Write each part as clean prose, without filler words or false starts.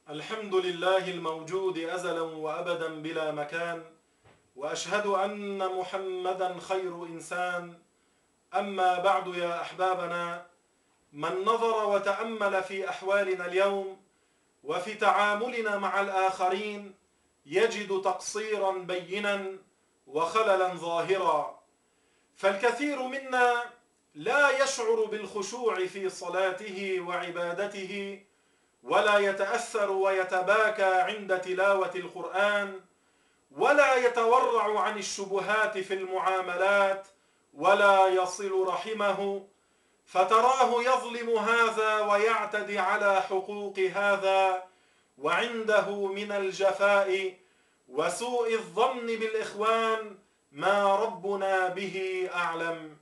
الحمد لله الموجود أزلا وأبدا بلا مكان، وأشهد أن محمدا خير إنسان. أما بعد يا أحبابنا، من نظر وتأمل في أحوالنا اليوم وفي تعاملنا مع الآخرين يجد تقصيرا بينا وخللا ظاهرا. فالكثير منا لا يشعر بالخشوع في صلاته وعبادته، ولا يتأثر ويتباكى عند تلاوة القرآن، ولا يتورع عن الشبهات في المعاملات، ولا يصل رحمه، فتراه يظلم هذا ويعتدي على حقوق هذا، وعنده من الجفاء وسوء الظن بالإخوان ما ربنا به أعلم.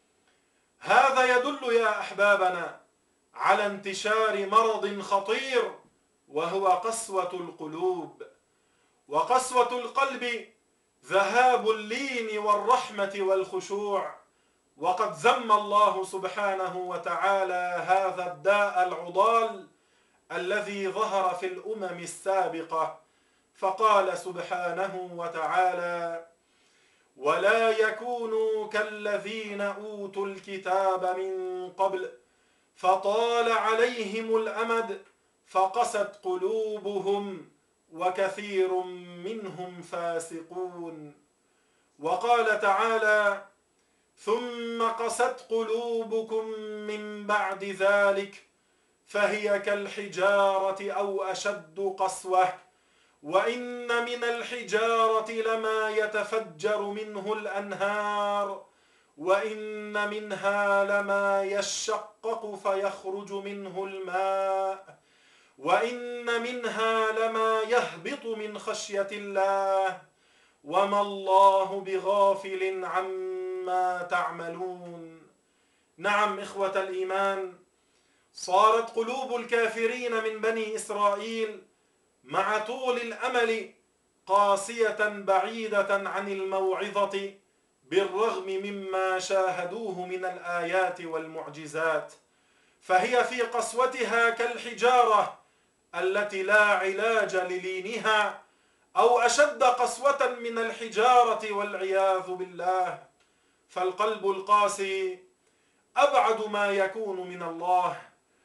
هذا يدل يا أحبابنا على انتشار مرض خطير، وهو قسوة القلوب. وقسوة القلب ذهاب اللين والرحمة والخشوع، وقد ذم الله سبحانه وتعالى هذا الداء العضال الذي ظهر في الأمم السابقة، فقال سبحانه وتعالى: ولا يكونوا كالذين أوتوا الكتاب من قبل فطال عليهم الأمد فقست قلوبهم وكثير منهم فاسقون. وقال تعالى: ثم قست قلوبكم من بعد ذلك فهي كالحجارة أو أشد قسوة، وإن من الحجارة لما يتفجر منه الأنهار، وإن منها لما يشقق فيخرج منه الماء، وإن منها لما يهبط من خشية الله، وما الله بغافل عما تعملون. نعم إخوة الإيمان، صارت قلوب الكافرين من بني إسرائيل مع طول الأمل قاسية بعيدة عن الموعظة، بالرغم مما شاهدوه من الآيات والمعجزات، فهي في قسوتها كالحجارة التي لا علاج للينها، أو أشد قسوة من الحجارة والعياذ بالله. فالقلب القاسي أبعد ما يكون من الله،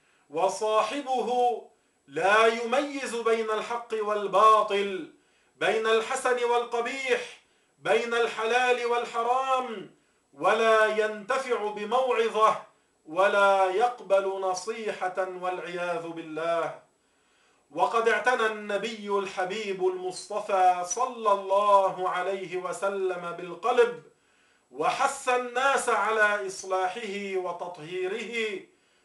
وصاحبه لا يميز بين الحق والباطل، بين الحسن والقبيح، بين الحلال والحرام، ولا ينتفع بموعظة ولا يقبل نصيحة والعياذ بالله. وقد اعتنى النبي الحبيب المصطفى صلى الله عليه وسلم بالقلب، وحث الناس على إصلاحه وتطهيره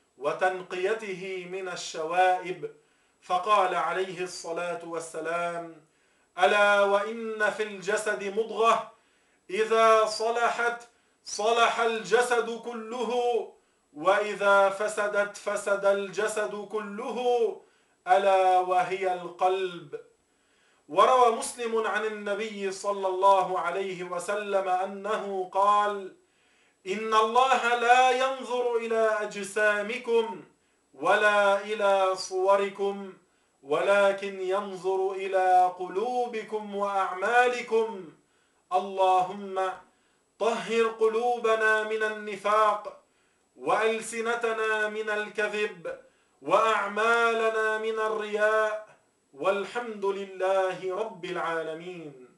وتنقيته من الشوائب، فقال عليه الصلاة والسلام: ألا وإن في الجسد مضغة إذا صلحت صلح الجسد كله، وإذا فسدت فسد الجسد كله، ألا وهي القلب. وروى مسلم عن النبي صلى الله عليه وسلم أنه قال: إن الله لا ينظر إلى أجسامكم ولا إلى صوركم، ولكن ينظر إلى قلوبكم وأعمالكم. اللهم طهر قلوبنا من النفاق، وألسنتنا من الكذب، وأعمالنا من الرياء، والحمد لله رب العالمين.